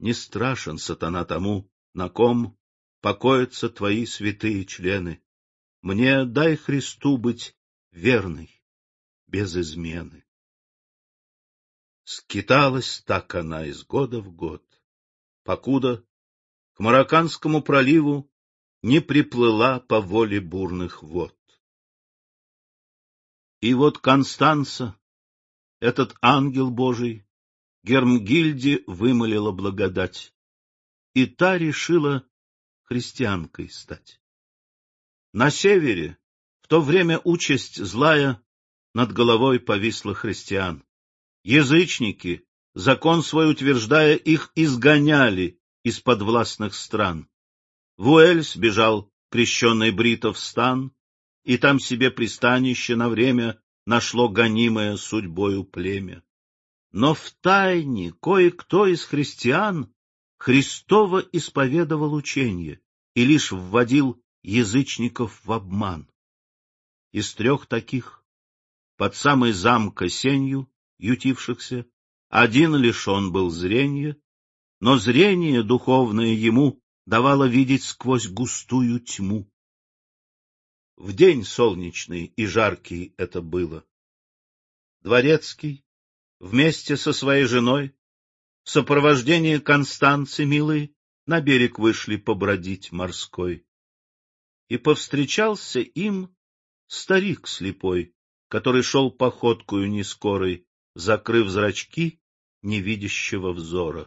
Не страшен сатана тому, на ком покоятся твои святые члены. Мне дай Христу быть верной, без измены. Скиталась так она из года в год, покуда к Марокканскому проливу не приплыла по воле бурных вод. И вот Констанца, этот ангел Божий, Гермгильде вымолила благодать, и та решила христианкой стать. На севере в то время участь злая над головой повисла христиан. Язычники, закон свой утверждая, их изгоняли из подвластных стран. В Уэльс бежал крещеный Бритов стан, и там себе пристанище на время нашло гонимое судьбою племя. Но втайне кое-кто из христиан Христово исповедовал ученье и лишь вводил язычников в обман. Из 3 таких, под самой замка сенью ютившихся, один лишен был зрения, но зрение духовное ему давало видеть сквозь густую тьму. В день солнечный и жаркий это было. Дворецкий вместе со своей женой в сопровождении Констанцы милой на берег вышли побродить морской. И повстречался им старик слепой, который шел походкою нескорой, закрыв зрачки невидящего взора.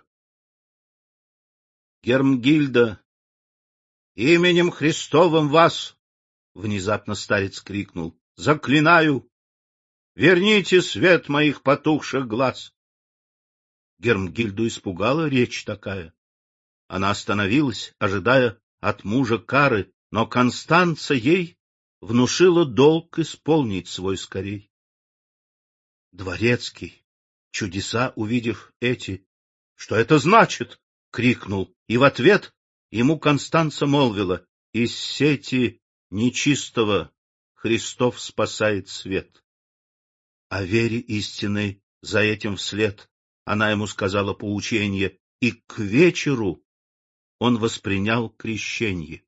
— Гермгильда, именем Христовым вас! — внезапно старец крикнул. — Заклинаю! Верните свет моих потухших глаз! Гермгильду испугала речь такая. Она остановилась, ожидая от мужа кары, но Констанца ей внушила долг исполнить свой скорей. Дворецкий, чудеса увидев эти, — Что это значит? — крикнул, и в ответ ему Констанца молвила: — Из сети нечистого Христов спасает свет. О вере истинной за этим вслед она ему сказала поученье, и к вечеру он воспринял крещенье.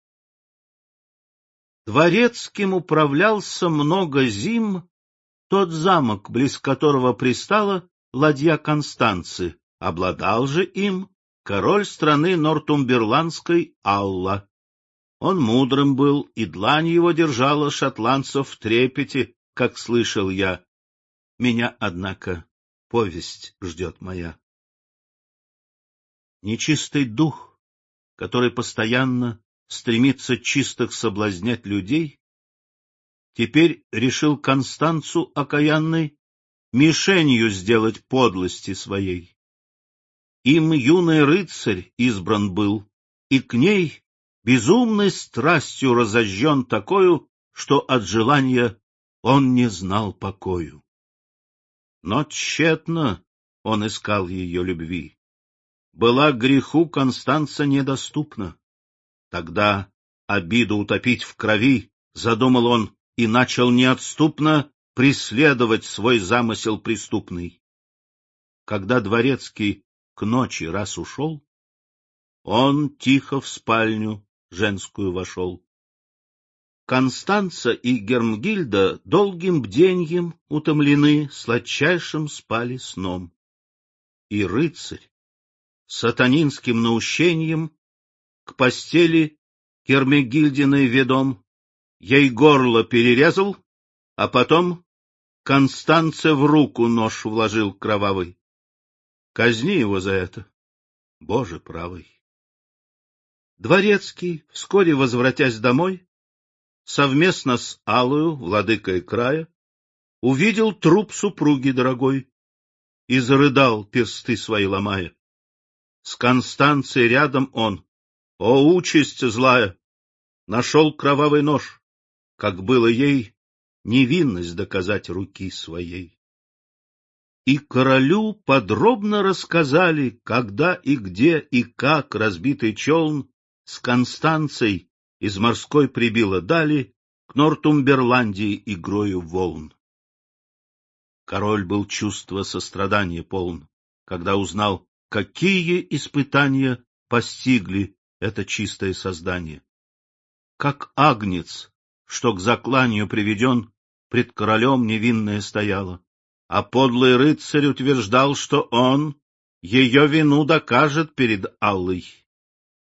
Дворецким управлялся много зим тот замок, близ которого пристала ладья Констанцы, обладал же им король страны Нортумберландской Алла. Он мудрым был, и длань его держала шотландцев в трепете, как слышал я. Меня, однако, повесть ждет моя. Нечистый дух, который постоянно стремится чистых соблазнять людей, теперь решил Констанцу окаянной мишенью сделать подлости своей. Им юный рыцарь избран был, и к ней безумной страстью разожжен такою, что от желания он не знал покою. Но тщетно он искал ее любви. Была греху Констанца недоступна. Тогда обиду утопить в крови задумал он и начал неотступно преследовать свой замысел преступный. Когда дворецкий к ночи раз ушел, он тихо в спальню женскую вошел. Констанца и Гермгильда долгим бденьем утомлены, сладчайшим спали сном. И рыцарь сатанинским наущением к постели Гермегильдиной ведом ей горло перерезал, а потом Констанце в руку нож вложил кровавый. Казни его за это, Боже правый. Дворецкий, вскоре возвратясь домой, совместно с Аллою, владыкой края, увидел труп супруги дорогой и зарыдал, персты свои ломая. С Констанцией рядом он, о, участь злая, нашел кровавый нож, как было ей невинность доказать руки своей. И королю подробно рассказали, когда и где и как разбитый челн с Констанцией из морской прибило дали к Нортумберландии игрою волн. Король был чувства сострадания полн, когда узнал какие испытания постигли это чистое создание. Как агнец, что к закланию приведен, пред королем невинная стояла, а подлый рыцарь утверждал, что он ее вину докажет перед Аллой.